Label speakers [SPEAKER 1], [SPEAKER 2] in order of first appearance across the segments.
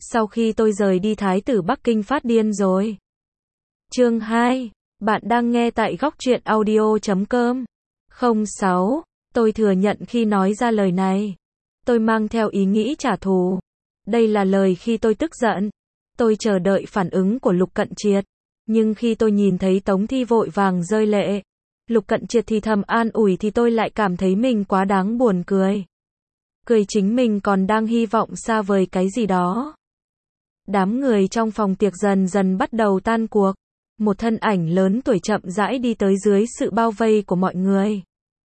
[SPEAKER 1] Sau khi tôi rời đi Thái tử Bắc Kinh phát điên rồi. Chương 2. Bạn đang nghe tại góc truyện audio.com. 06. Tôi thừa nhận khi nói ra lời này, tôi mang theo ý nghĩ trả thù. Đây là lời khi tôi tức giận. Tôi chờ đợi phản ứng của Lục Cận Triệt. Nhưng khi tôi nhìn thấy Tống Thi vội vàng rơi lệ, Lục Cận Triệt thì thầm an ủi thì tôi lại cảm thấy mình quá đáng buồn cười. Cười chính mình còn đang hy vọng xa vời cái gì đó. Đám người trong phòng tiệc dần dần bắt đầu tan cuộc. Một thân ảnh lớn tuổi chậm rãi đi tới dưới sự bao vây của mọi người.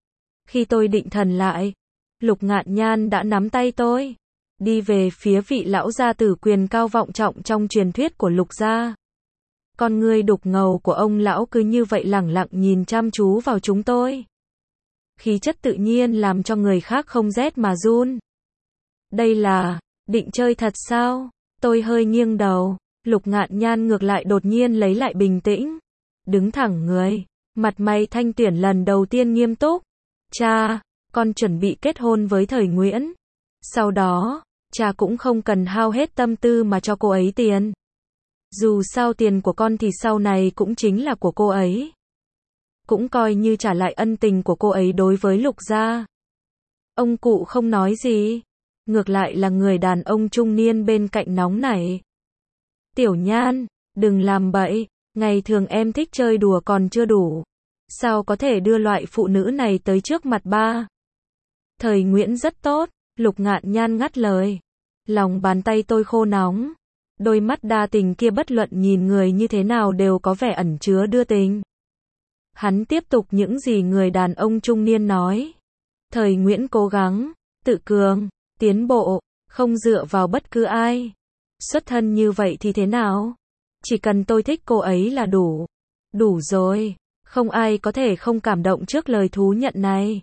[SPEAKER 1] Khi tôi định thần lại, Lục Ngạn Nhan đã nắm tay tôi, đi về phía vị lão gia tử quyền cao vọng trọng trong truyền thuyết của Lục gia. Con ngươi đục ngầu của ông lão cứ như vậy lẳng lặng nhìn chăm chú vào chúng tôi. Khí chất tự nhiên làm cho người khác không rét mà run. Đây là, định chơi thật sao? Tôi hơi nghiêng đầu. Lục Ngạn Nhan ngược lại đột nhiên lấy lại bình tĩnh, đứng thẳng người, mặt mày thanh tuyển lần đầu tiên nghiêm túc. Cha, con chuẩn bị kết hôn với Thời Nguyễn. Sau đó, cha cũng không cần hao hết tâm tư mà cho cô ấy tiền. Dù sao tiền của con thì sau này cũng chính là của cô ấy. Cũng coi như trả lại ân tình của cô ấy đối với Lục gia. Ông cụ không nói gì, ngược lại là người đàn ông trung niên bên cạnh nóng nảy. Tiểu Nhan, đừng làm bậy, ngày thường em thích chơi đùa còn chưa đủ. Sao có thể đưa loại phụ nữ này tới trước mặt ba? Thời Nguyễn rất tốt, Lục Ngạn Nhan ngắt lời. Lòng bàn tay tôi khô nóng. Đôi mắt đa tình kia bất luận nhìn người như thế nào đều có vẻ ẩn chứa đưa tình. Hắn tiếp tục những gì người đàn ông trung niên nói. Thời Nguyễn cố gắng, tự cường, tiến bộ, không dựa vào bất cứ ai. Xuất thân như vậy thì thế nào? Chỉ cần tôi thích cô ấy là đủ. Đủ rồi, không ai có thể không cảm động trước lời thú nhận này.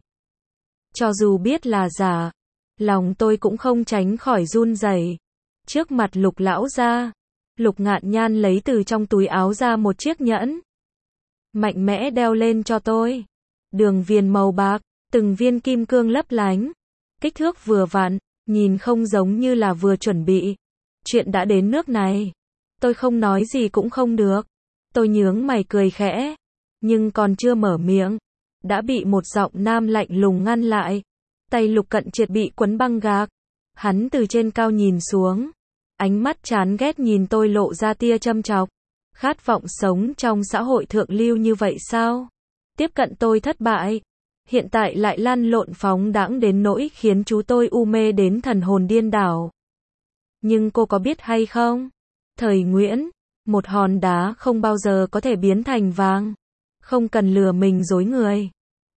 [SPEAKER 1] Cho dù biết là giả, lòng tôi cũng không tránh khỏi run rẩy. Trước mặt Lục lão gia, Lục Ngạn Nhan lấy từ trong túi áo ra một chiếc nhẫn. Mạnh mẽ đeo lên cho tôi. Đường viền màu bạc, từng viên kim cương lấp lánh. Kích thước vừa vặn, nhìn không giống như là vừa chuẩn bị. Chuyện đã đến nước này, tôi không nói gì cũng không được. Tôi nhướng mày cười khẽ, nhưng còn chưa mở miệng, đã bị một giọng nam lạnh lùng ngăn lại. Tay Lục Cận Triệt bị quấn băng gạc. Hắn từ trên cao nhìn xuống, ánh mắt chán ghét nhìn tôi lộ ra tia châm chọc. Khát vọng sống trong xã hội thượng lưu như vậy sao? Tiếp cận tôi thất bại, hiện tại lại lăn lộn phóng đãng đến nỗi khiến chú tôi u mê đến thần hồn điên đảo. Nhưng cô có biết hay không? Thời Nguyễn, một hòn đá không bao giờ có thể biến thành vàng. Không cần lừa mình dối người.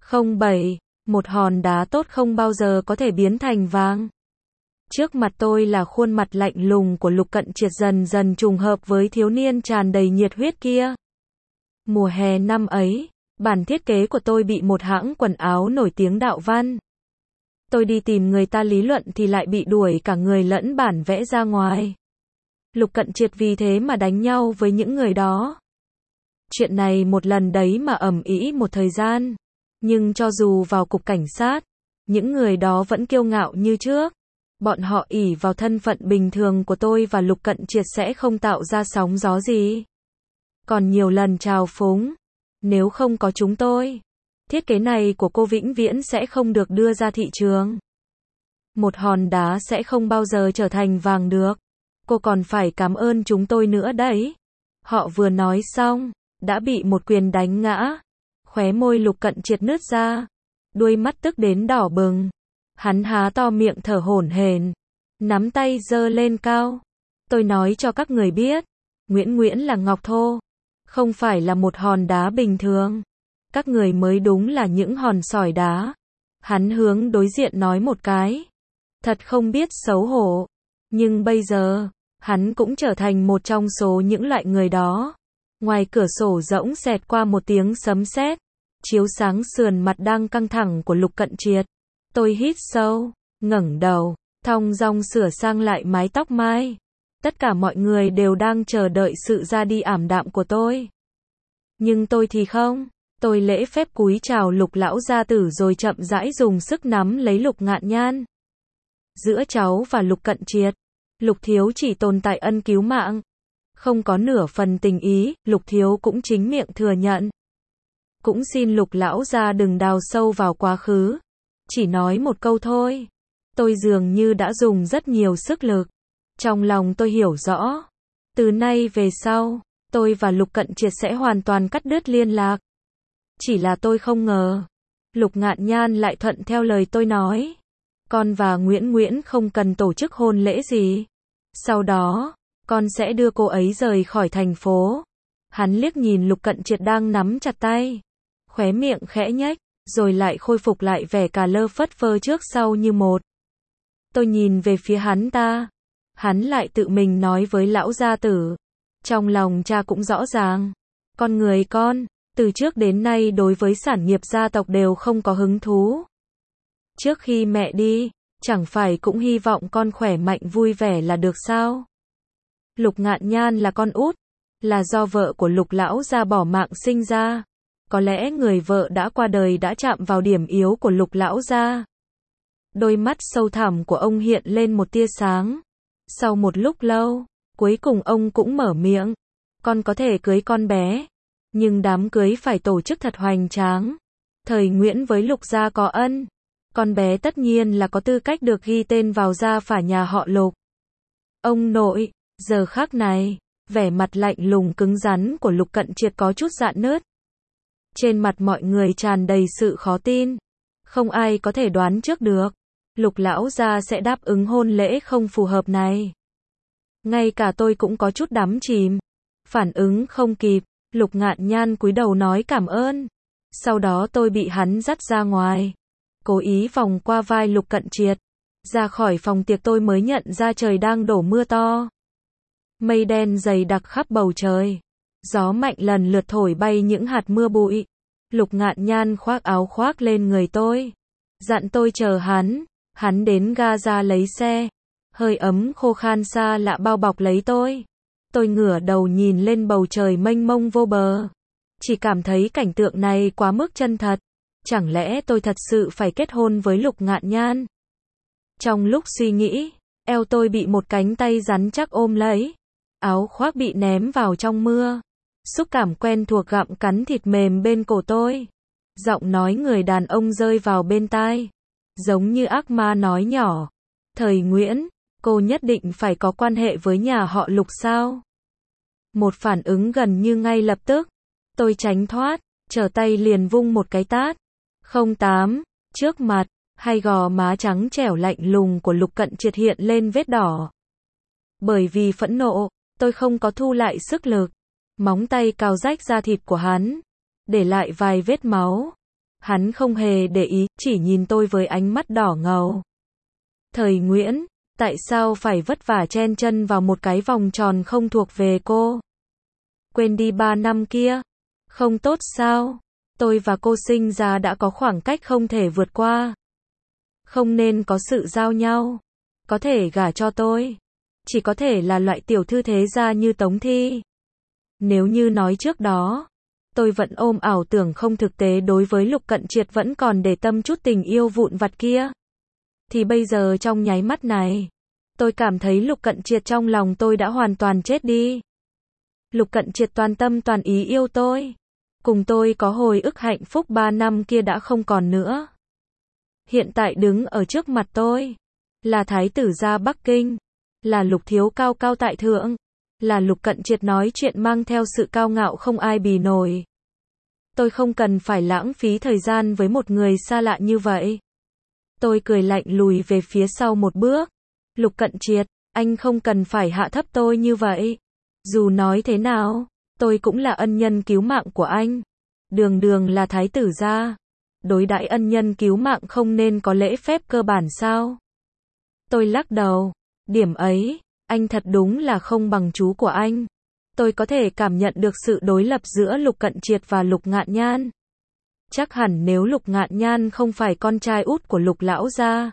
[SPEAKER 1] 07, một hòn đá tốt không bao giờ có thể biến thành vàng. Trước mặt tôi là khuôn mặt lạnh lùng của Lục Cận Triệt dần dần trùng hợp với thiếu niên tràn đầy nhiệt huyết kia. Mùa hè năm ấy, bản thiết kế của tôi bị một hãng quần áo nổi tiếng đạo văn. Tôi đi tìm người ta lý luận thì lại bị đuổi cả người lẫn bản vẽ ra ngoài. Lục Cận Triệt vì thế mà đánh nhau với những người đó. Chuyện này một lần đấy mà ầm ĩ một thời gian. Nhưng cho dù vào cục cảnh sát, những người đó vẫn kiêu ngạo như trước. Bọn họ ỷ vào thân phận bình thường của tôi và Lục Cận Triệt sẽ không tạo ra sóng gió gì. Còn nhiều lần trào phúng. Nếu không có chúng tôi, thiết kế này của cô vĩnh viễn sẽ không được đưa ra thị trường. Một hòn đá sẽ không bao giờ trở thành vàng được. Cô còn phải cảm ơn chúng tôi nữa đấy. Họ vừa nói xong, đã bị một quyền đánh ngã. Khóe môi Lục Cận Triệt nứt ra. Đuôi mắt tức đến đỏ bừng. Hắn há to miệng thở hổn hển, nắm tay giơ lên cao. Tôi nói cho các người biết, Nguyễn là ngọc thô, không phải là một hòn đá bình thường. Các người mới đúng là những hòn sỏi đá. Hắn hướng đối diện nói một cái. Thật không biết xấu hổ. Nhưng bây giờ, hắn cũng trở thành một trong số những loại người đó. Ngoài cửa sổ rỗng xẹt qua một tiếng sấm sét, chiếu sáng sườn mặt đang căng thẳng của Lục Cận Triệt. Tôi hít sâu, ngẩng đầu, thong dong sửa sang lại mái tóc mai. Tất cả mọi người đều đang chờ đợi sự ra đi ảm đạm của tôi. Nhưng tôi thì không. Tôi lễ phép cúi chào Lục lão gia tử rồi chậm rãi dùng sức nắm lấy Lục Ngạn Nhan. Giữa cháu và Lục Cận Triệt, Lục Thiếu chỉ tồn tại ân cứu mạng. Không có nửa phần tình ý, Lục Thiếu cũng chính miệng thừa nhận. Cũng xin Lục lão gia đừng đào sâu vào quá khứ. Chỉ nói một câu thôi. Tôi dường như đã dùng rất nhiều sức lực. Trong lòng tôi hiểu rõ. Từ nay về sau, tôi và Lục Cận Triệt sẽ hoàn toàn cắt đứt liên lạc. Chỉ là tôi không ngờ. Lục Ngạn Nhan lại thuận theo lời tôi nói. Con và Nguyễn không cần tổ chức hôn lễ gì. Sau đó, con sẽ đưa cô ấy rời khỏi thành phố. Hắn liếc nhìn Lục Cận Triệt đang nắm chặt tay. Khóe miệng khẽ nhếch, rồi lại khôi phục lại vẻ cà lơ phất phơ trước sau như một. Tôi nhìn về phía hắn ta. Hắn lại tự mình nói với lão gia tử. Trong lòng cha cũng rõ ràng. Con người con, từ trước đến nay đối với sản nghiệp gia tộc đều không có hứng thú. Trước khi mẹ đi, chẳng phải cũng hy vọng con khỏe mạnh vui vẻ là được sao? Lục Ngạn Nhan là con út, là do vợ của Lục lão gia bỏ mạng sinh ra. Có lẽ người vợ đã qua đời đã chạm vào điểm yếu của Lục lão gia. Đôi mắt sâu thẳm của ông hiện lên một tia sáng. Sau một lúc lâu, cuối cùng ông cũng mở miệng. Con có thể cưới con bé, nhưng đám cưới phải tổ chức thật hoành tráng. Thời Nguyễn với Lục gia có ân. Con bé tất nhiên là có tư cách được ghi tên vào gia phả nhà họ Lục. Ông nội, giờ khắc này, vẻ mặt lạnh lùng cứng rắn của Lục Cận Triệt có chút rạn nứt. Trên mặt mọi người tràn đầy sự khó tin. Không ai có thể đoán trước được. Lục lão gia sẽ đáp ứng hôn lễ không phù hợp này. Ngay cả tôi cũng có chút đắm chìm. Phản ứng không kịp, Lục Ngạn Nhan cúi đầu nói cảm ơn. Sau đó tôi bị hắn dắt ra ngoài. Cố ý vòng qua vai Lục Cận Triệt. Ra khỏi phòng tiệc tôi mới nhận ra trời đang đổ mưa to. Mây đen dày đặc khắp bầu trời. Gió mạnh lần lượt thổi bay những hạt mưa bụi. Lục Ngạn Nhan khoác áo khoác lên người tôi. Dặn tôi chờ hắn. Hắn đến ga ra lấy xe. Hơi ấm khô khan xa lạ bao bọc lấy tôi. Tôi ngửa đầu nhìn lên bầu trời mênh mông vô bờ. Chỉ cảm thấy cảnh tượng này quá mức chân thật. Chẳng lẽ tôi thật sự phải kết hôn với Lục Ngạn Nhan? Trong lúc suy nghĩ, eo tôi bị một cánh tay rắn chắc ôm lấy. Áo khoác bị ném vào trong mưa. Xúc cảm quen thuộc gặm cắn thịt mềm bên cổ tôi. Giọng nói người đàn ông rơi vào bên tai. Giống như ác ma nói nhỏ. Thời Nguyễn, cô nhất định phải có quan hệ với nhà họ Lục sao? Một phản ứng gần như ngay lập tức. Tôi tránh thoát, trở tay liền vung một cái tát. 08, trước mặt, hai gò má trắng trẻo lạnh lùng của Lục Cận Triệt hiện lên vết đỏ. Bởi vì phẫn nộ, tôi không có thu lại sức lực. Móng tay cào rách da thịt của hắn, để lại vài vết máu. Hắn không hề để ý, chỉ nhìn tôi với ánh mắt đỏ ngầu. Thời Nguyễn, tại sao phải vất vả chen chân vào một cái vòng tròn không thuộc về cô? Quên đi 3 năm kia, không tốt sao? Tôi và cô sinh ra đã có khoảng cách không thể vượt qua. Không nên có sự giao nhau. Có thể gả cho tôi. Chỉ có thể là loại tiểu thư thế gia như Tống Thi. Nếu như nói trước đó, tôi vẫn ôm ảo tưởng không thực tế đối với Lục Cận Triệt vẫn còn để tâm chút tình yêu vụn vặt kia. Thì bây giờ trong nháy mắt này, tôi cảm thấy Lục Cận Triệt trong lòng tôi đã hoàn toàn chết đi. Lục Cận Triệt toàn tâm toàn ý yêu tôi. Cùng tôi có hồi ức hạnh phúc 3 năm kia đã không còn nữa. Hiện tại đứng ở trước mặt tôi, là thái tử gia Bắc Kinh, là Lục thiếu cao cao tại thượng, là Lục Cận Triệt nói chuyện mang theo sự cao ngạo không ai bì nổi. Tôi không cần phải lãng phí thời gian với một người xa lạ như vậy. Tôi cười lạnh lùi về phía sau một bước. Lục Cận Triệt, anh không cần phải hạ thấp tôi như vậy. Dù nói thế nào, tôi cũng là ân nhân cứu mạng của anh. Đường đường là thái tử gia. Đối đãi ân nhân cứu mạng không nên có lễ phép cơ bản sao? Tôi lắc đầu. Điểm ấy, anh thật đúng là không bằng chú của anh. Tôi có thể cảm nhận được sự đối lập giữa Lục Cận Triệt và Lục Ngạn Nhan. Chắc hẳn nếu Lục Ngạn Nhan không phải con trai út của Lục lão gia,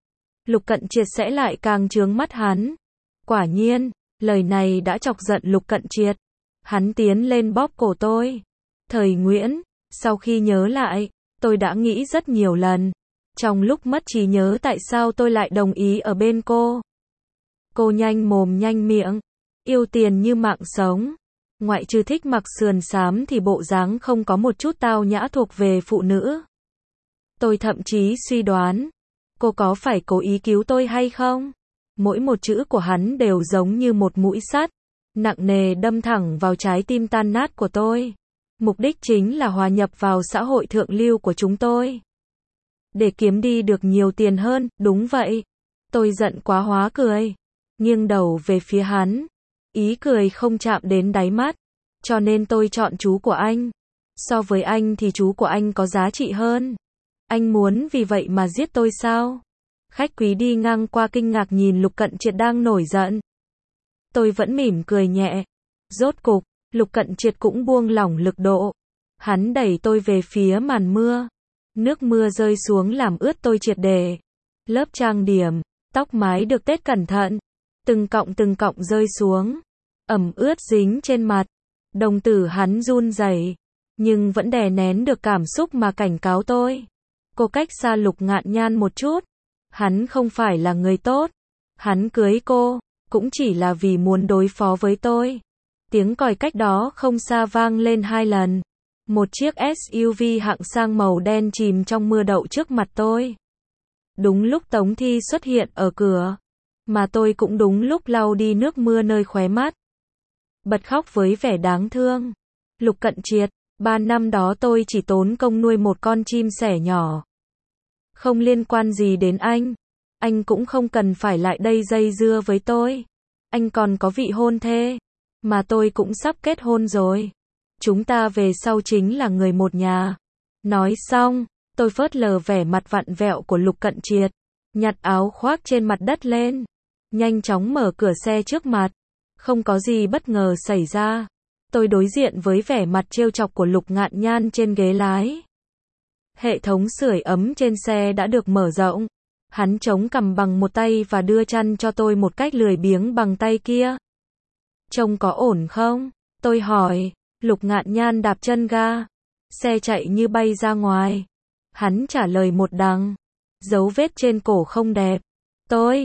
[SPEAKER 1] Lục Cận Triệt sẽ lại càng trướng mắt hắn. Quả nhiên, lời này đã chọc giận Lục Cận Triệt. Hắn tiến lên bóp cổ tôi. Thời Nguyễn, sau khi nhớ lại, tôi đã nghĩ rất nhiều lần. Trong lúc mất trí nhớ tại sao tôi lại đồng ý ở bên cô. Cô nhanh mồm nhanh miệng, yêu tiền như mạng sống. Ngoại trừ thích mặc sườn xám thì bộ dáng không có một chút tao nhã thuộc về phụ nữ. Tôi thậm chí suy đoán, cô có phải cố ý cứu tôi hay không? Mỗi một chữ của hắn đều giống như một mũi sắt, nặng nề đâm thẳng vào trái tim tan nát của tôi. Mục đích chính là hòa nhập vào xã hội thượng lưu của chúng tôi. Để kiếm đi được nhiều tiền hơn, đúng vậy. Tôi giận quá hóa cười, nghiêng đầu về phía hắn. Ý cười không chạm đến đáy mắt, cho nên tôi chọn chú của anh. So với anh thì chú của anh có giá trị hơn. Anh muốn vì vậy mà giết tôi sao? Khách quý đi ngang qua kinh ngạc nhìn Lục Cận Triệt đang nổi giận. Tôi vẫn mỉm cười nhẹ. Rốt cục, Lục Cận Triệt cũng buông lỏng lực độ. Hắn đẩy tôi về phía màn mưa. Nước mưa rơi xuống làm ướt tôi triệt để. Lớp trang điểm, tóc mái được tết cẩn thận. Từng cọng rơi xuống. Ẩm ướt dính trên mặt. Đồng tử hắn run rẩy, nhưng vẫn đè nén được cảm xúc mà cảnh cáo tôi. Cô cách xa Lục Ngạn Nhan một chút. Hắn không phải là người tốt. Hắn cưới cô, cũng chỉ là vì muốn đối phó với tôi. Tiếng còi cách đó không xa vang lên 2 lần. Một chiếc SUV hạng sang màu đen chìm trong mưa đậu trước mặt tôi. Đúng lúc Tống Thi xuất hiện ở cửa, mà tôi cũng đúng lúc lau đi nước mưa nơi khóe mắt. Bật khóc với vẻ đáng thương. Lục Cận Triệt, 3 năm đó tôi chỉ tốn công nuôi một con chim sẻ nhỏ. Không liên quan gì đến anh cũng không cần phải lại đây dây dưa với tôi. Anh còn có vị hôn thê, mà tôi cũng sắp kết hôn rồi. Chúng ta về sau chính là người một nhà. Nói xong, tôi phớt lờ vẻ mặt vặn vẹo của Lục Cận Triệt, nhặt áo khoác trên mặt đất lên, nhanh chóng mở cửa xe trước mặt. Không có gì bất ngờ xảy ra. Tôi đối diện với vẻ mặt trêu chọc của Lục Ngạn Nhan trên ghế lái. Hệ thống sưởi ấm trên xe đã được mở rộng. Hắn chống cằm bằng một tay và đưa chăn cho tôi một cách lười biếng bằng tay kia. Trông có ổn không? Tôi hỏi. Lục Ngạn Nhan đạp chân ga. Xe chạy như bay ra ngoài. Hắn trả lời một đằng. Dấu vết trên cổ không đẹp. Tôi,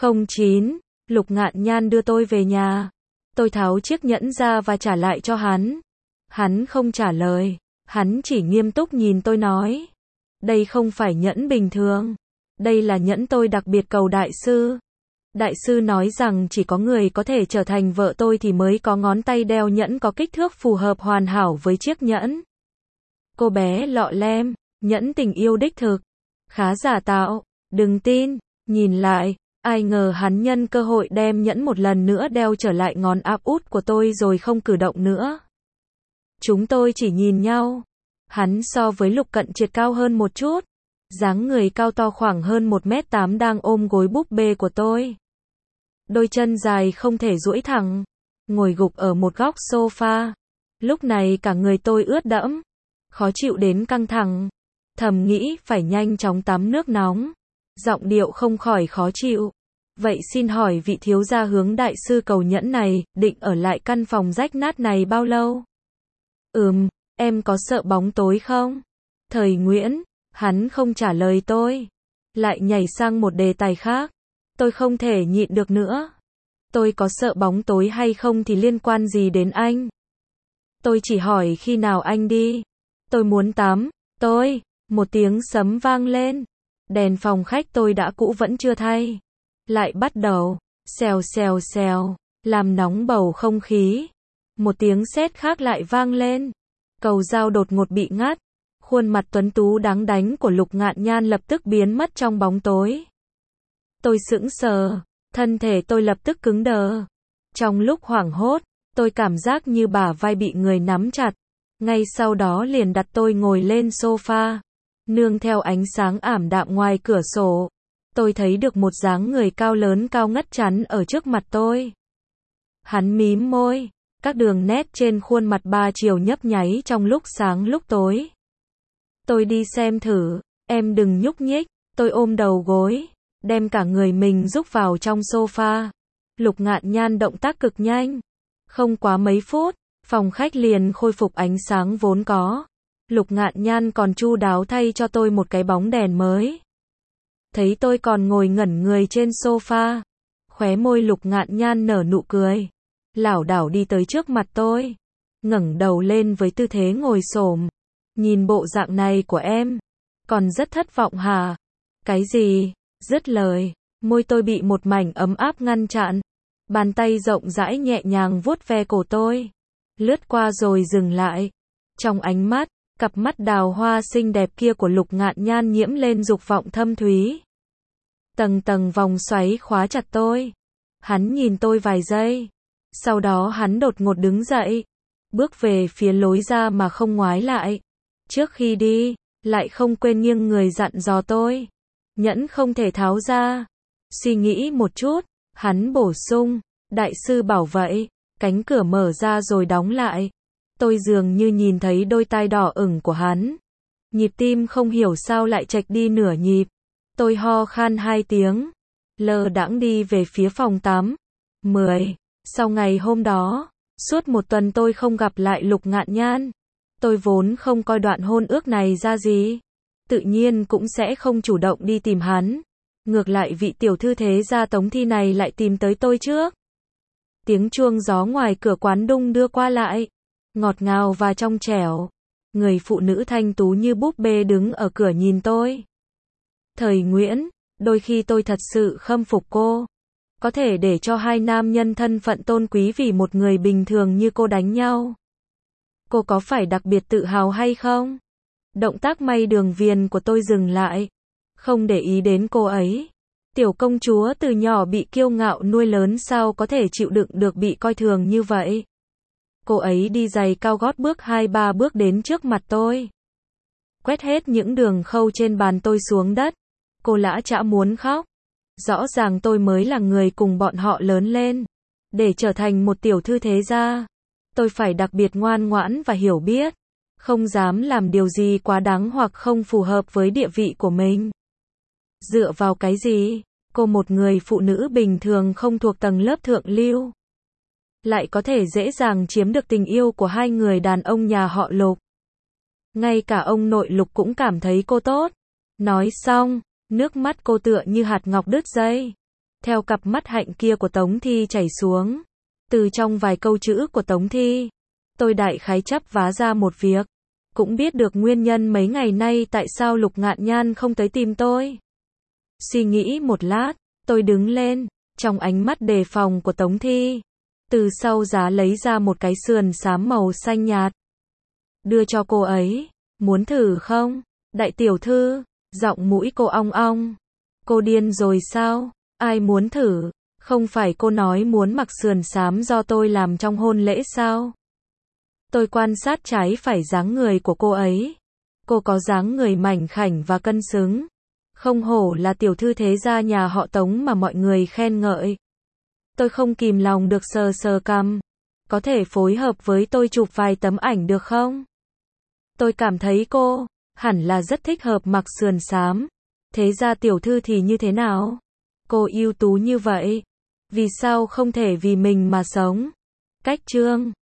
[SPEAKER 1] 09. Lục Ngạn Nhan đưa tôi về nhà. Tôi tháo chiếc nhẫn ra và trả lại cho hắn. Hắn không trả lời. Hắn chỉ nghiêm túc nhìn tôi nói. Đây không phải nhẫn bình thường. Đây là nhẫn tôi đặc biệt cầu đại sư. Đại sư nói rằng chỉ có người có thể trở thành vợ tôi thì mới có ngón tay đeo nhẫn có kích thước phù hợp hoàn hảo với chiếc nhẫn. Cô bé lọ lem, nhẫn tình yêu đích thực. Khá giả tạo, đừng tin, nhìn lại. Ai ngờ hắn nhân cơ hội đem nhẫn một lần nữa đeo trở lại ngón áp út của tôi rồi không cử động nữa. Chúng tôi chỉ nhìn nhau. Hắn so với Lục Cận Triệt cao hơn một chút. Dáng người cao to khoảng hơn 1m8 đang ôm gối búp bê của tôi. Đôi chân dài không thể duỗi thẳng. Ngồi gục ở một góc sofa. Lúc này cả người tôi ướt đẫm. Khó chịu đến căng thẳng. Thầm nghĩ phải nhanh chóng tắm nước nóng. Giọng điệu không khỏi khó chịu. Vậy xin hỏi vị thiếu gia hướng đại sư cầu nhẫn này, định ở lại căn phòng rách nát này bao lâu? Em có sợ bóng tối không? Thời Nguyễn, hắn không trả lời tôi. Lại nhảy sang một đề tài khác. Tôi không thể nhịn được nữa. Tôi có sợ bóng tối hay không thì liên quan gì đến anh? Tôi chỉ hỏi khi nào anh đi. Tôi muốn tắm. Một tiếng sấm vang lên. Đèn phòng khách tôi đã cũ vẫn chưa thay. Lại bắt đầu, xèo xèo xèo, làm nóng bầu không khí. Một tiếng sét khác lại vang lên. Cầu dao đột ngột bị ngắt. Khuôn mặt tuấn tú đáng đánh của Lục Ngạn Nhan lập tức biến mất trong bóng tối. Tôi sững sờ, thân thể tôi lập tức cứng đờ. Trong lúc hoảng hốt, tôi cảm giác như bả vai bị người nắm chặt. Ngay sau đó liền đặt tôi ngồi lên sofa. Nương theo ánh sáng ảm đạm ngoài cửa sổ, tôi thấy được một dáng người cao lớn cao ngất chắn ở trước mặt tôi. Hắn mím môi, các đường nét trên khuôn mặt ba chiều nhấp nháy trong lúc sáng lúc tối. Tôi đi xem thử, em đừng nhúc nhích. Tôi ôm đầu gối, đem cả người mình rúc vào trong sofa. Lục Ngạn Nhan động tác cực nhanh. Không quá mấy phút, phòng khách liền khôi phục ánh sáng vốn có. Lục Ngạn Nhan còn chu đáo thay cho tôi một cái bóng đèn mới. Thấy tôi còn ngồi ngẩn người trên sofa, Khóe môi Lục Ngạn Nhan nở nụ cười, lảo đảo đi tới trước mặt tôi, ngẩng đầu lên với tư thế ngồi xổm. Nhìn bộ dạng này của em, còn rất thất vọng hả? Cái gì? Dứt lời, môi tôi bị một mảnh ấm áp ngăn chặn. Bàn tay rộng rãi nhẹ nhàng vuốt ve cổ tôi, lướt qua rồi dừng lại. Trong ánh mắt, cặp mắt đào hoa xinh đẹp kia của Lục Ngạn Nhan nhiễm lên dục vọng thâm thúy. Tầng tầng vòng xoáy khóa chặt tôi. Hắn nhìn tôi vài giây, sau đó hắn đột ngột đứng dậy, bước về phía lối ra mà không ngoái lại. Trước khi đi, lại không quên nghiêng người dặn dò tôi, nhẫn không thể tháo ra. Suy nghĩ một chút, hắn bổ sung, đại sư bảo vậy. Cánh cửa mở ra rồi đóng lại. Tôi dường như nhìn thấy đôi tai đỏ ửng của hắn. Nhịp tim không hiểu sao lại chệch đi nửa nhịp. Tôi ho khan 2 tiếng, lơ đãng đi về phía phòng tắm. 10. Sau ngày hôm đó, suốt một tuần tôi không gặp lại Lục Ngạn Nhan. Tôi vốn không coi đoạn hôn ước này ra gì, tự nhiên cũng sẽ không chủ động đi tìm hắn. Ngược lại vị tiểu thư thế gia Tống Thi này lại tìm tới tôi trước. Tiếng chuông gió ngoài cửa quán đung đưa qua lại, ngọt ngào và trong trẻo. Người phụ nữ thanh tú như búp bê đứng ở cửa nhìn tôi. Thời Nguyễn, đôi khi tôi thật sự khâm phục cô. Có thể để cho hai nam nhân thân phận tôn quý vì một người bình thường như cô đánh nhau. Cô có phải đặc biệt tự hào hay không? Động tác may đường viền của tôi dừng lại. Không để ý đến cô ấy. Tiểu công chúa từ nhỏ bị kiêu ngạo nuôi lớn sao có thể chịu đựng được bị coi thường như vậy? Cô ấy đi giày cao gót bước 2-3 bước đến trước mặt tôi. Quét hết những đường khâu trên bàn tôi xuống đất. Cô lã chã muốn khóc. Rõ ràng tôi mới là người cùng bọn họ lớn lên. Để trở thành một tiểu thư thế gia, tôi phải đặc biệt ngoan ngoãn và hiểu biết. Không dám làm điều gì quá đáng hoặc không phù hợp với địa vị của mình. Dựa vào cái gì? Cô một người phụ nữ bình thường không thuộc tầng lớp thượng lưu, lại có thể dễ dàng chiếm được tình yêu của hai người đàn ông nhà họ Lục. Ngay cả ông nội Lục cũng cảm thấy cô tốt. Nói xong, nước mắt cô tựa như hạt ngọc đứt dây. Theo cặp mắt hạnh kia của Tống Thi chảy xuống. Từ trong vài câu chữ của Tống Thi, tôi đại khái chắp vá ra một việc. Cũng biết được nguyên nhân mấy ngày nay tại sao Lục Ngạn Nhan không tới tìm tôi. Suy nghĩ một lát, tôi đứng lên, trong ánh mắt đề phòng của Tống Thi. Từ sau giá lấy ra một cái sườn xám màu xanh nhạt. Đưa cho cô ấy. Muốn thử không? Đại tiểu thư, giọng mũi cô ong ong. Cô điên rồi sao? Ai muốn thử? Không phải cô nói muốn mặc sườn xám do tôi làm trong hôn lễ sao? Tôi quan sát trái phải dáng người của cô ấy. Cô có dáng người mảnh khảnh và cân xứng. Không hổ là tiểu thư thế gia nhà họ Tống mà mọi người khen ngợi. Tôi không kìm lòng được sờ sờ cằm. Có thể phối hợp với tôi chụp vài tấm ảnh được không? Tôi cảm thấy cô hẳn là rất thích hợp mặc sườn xám. Thế ra tiểu thư thì như thế nào? Cô ưu tú như vậy, vì sao không thể vì mình mà sống? Cách chương